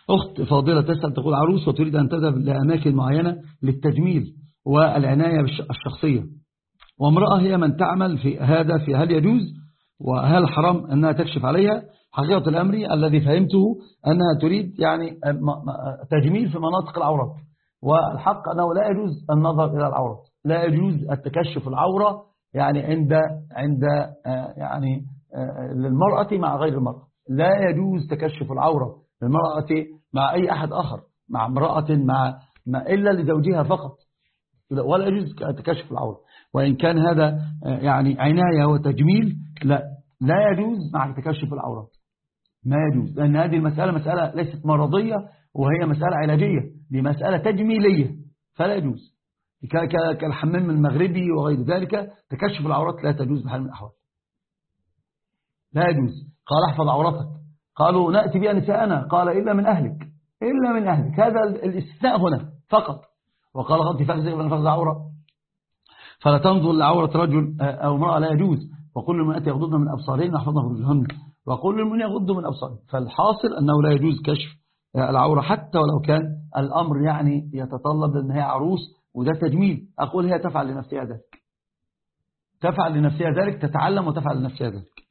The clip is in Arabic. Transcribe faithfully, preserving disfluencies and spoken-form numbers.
أخت فاضلة تسأل تقول عروس وتريد أن تذهب لأماكن معينة للتجميل والعناية الشخصية، وامرأة هي من تعمل في هذا، في هل يجوز وهل حرام أنها تكشف عليها؟ حقيقة الأمر الذي فهمته أنها تريد يعني تجميل في مناطق العورات، والحق أنه لا يجوز النظر إلى العورات، لا يجوز التكشف العورة يعني عند عند يعني للمرأة مع غير المرأة، لا يجوز تكشف العورة للمرأة مع أي أحد آخر، مع امرأة مع ما إلا لزوجها فقط، ولا يجوز تكشف العورة، وإن كان هذا يعني عناية وتجميل لا لا يجوز مع تكشف العورات، ما يجوز، لأن هذه المسألة مسألة ليست مرضية وهي مسألة علاجية، دي مسألة تجميلية فلا يجوز، كالحمام المغربي وغير ذلك تكشف العورات لا تجوز بحال من الأحوال، لا يجوز. قال احفظ عورتك، قالوا نأتي بها نساءنا، قال إلا من أهلك، إلا من أهلك، هذا الاستثناء هنا فقط. وقال غضي فخذك من فخذ عورة، فلا تنظر لعورة رجل أو امرأة، لا يجوز. وكل المؤمنات يغضضن من أبصارهن ويحفظن فروجهن، وكل المؤمنين يغضوا من أبصارهم. فالحاصل أنه لا يجوز كشف العورة حتى ولو كان الأمر يعني يتطلب، لأن هي عروس وده تجميل. أقول هي تفعل لنفسها ذلك، تفعل لنفسها ذلك، تتعلم وتفعل لنفسها ذلك.